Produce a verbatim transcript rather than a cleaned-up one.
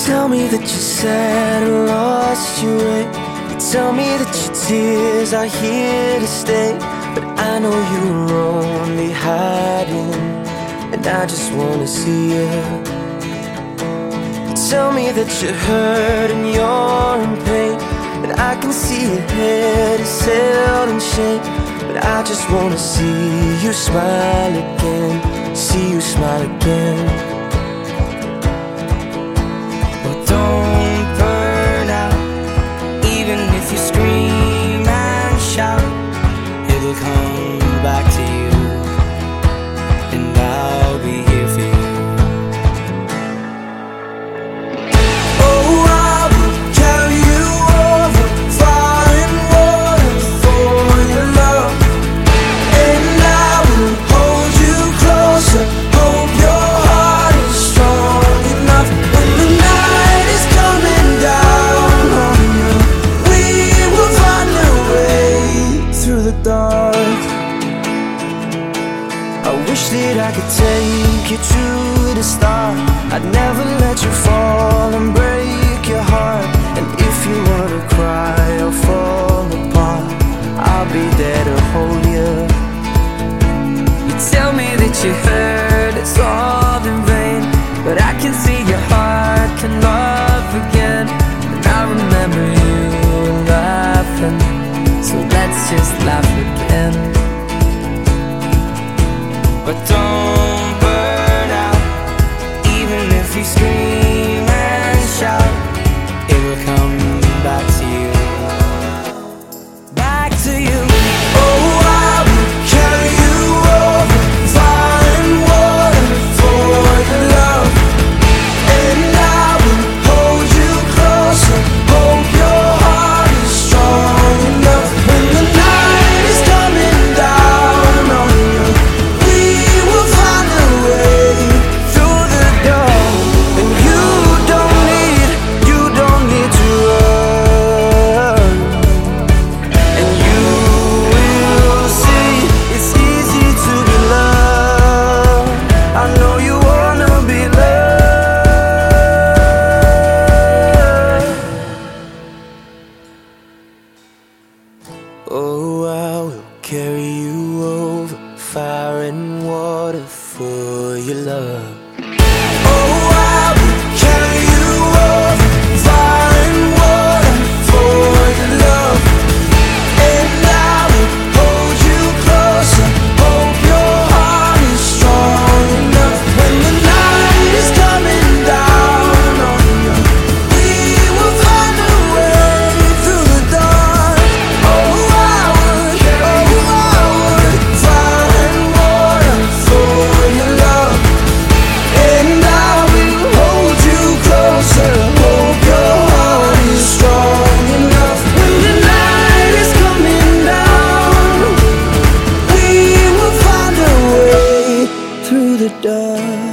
tell me that you're sad and lost your way. You tell me that your tears are here to stay. But I know you're only hiding, and I just wanna see you. You tell me that you're hurt and you're in pain, and I can see your head is held in shame. But I just wanna see you smile again, see you smile again. Well, don't burn out, even if you scream and shout, it'll come back to you, and I'll be here for you. Oh, I will carry you over fire and water for your love, and I will hold you closer. Hope your heart is strong enough. When the night is coming down on you, we will find a way through the dark. I wish that I could take you to the start. I'd never let you fall and break your heart. And if you wanna cry or fall apart, I'll be there to hold you. You tell me that you hurt, it's all in vain, but I can see your heart can love again. And I remember you laughing, so let's just laugh again. But don't burn out, even if you scream and shout, it will come back to you, back to you. Oh, I will carry you over fire and water for your love, and I will hold you closer. Hope your heart is strong enough. When the night is coming down on you, we will find a way through the door. And you don't need, you don't need to run. And you will see it's easy to be loved. I know you wanna be loved. Oh, I will carry you over fire and water for your love. Oh, I will carry you over fire and water for your love, and I will hold you closer. Hope your heart is strong enough. When the night is coming down on you, we will find a way through the dark. Oh, I would, oh, I would fire and water for your love, and I will hold you closer. Hope your heart is strong enough. When the night is coming down, we will find a way through the dark.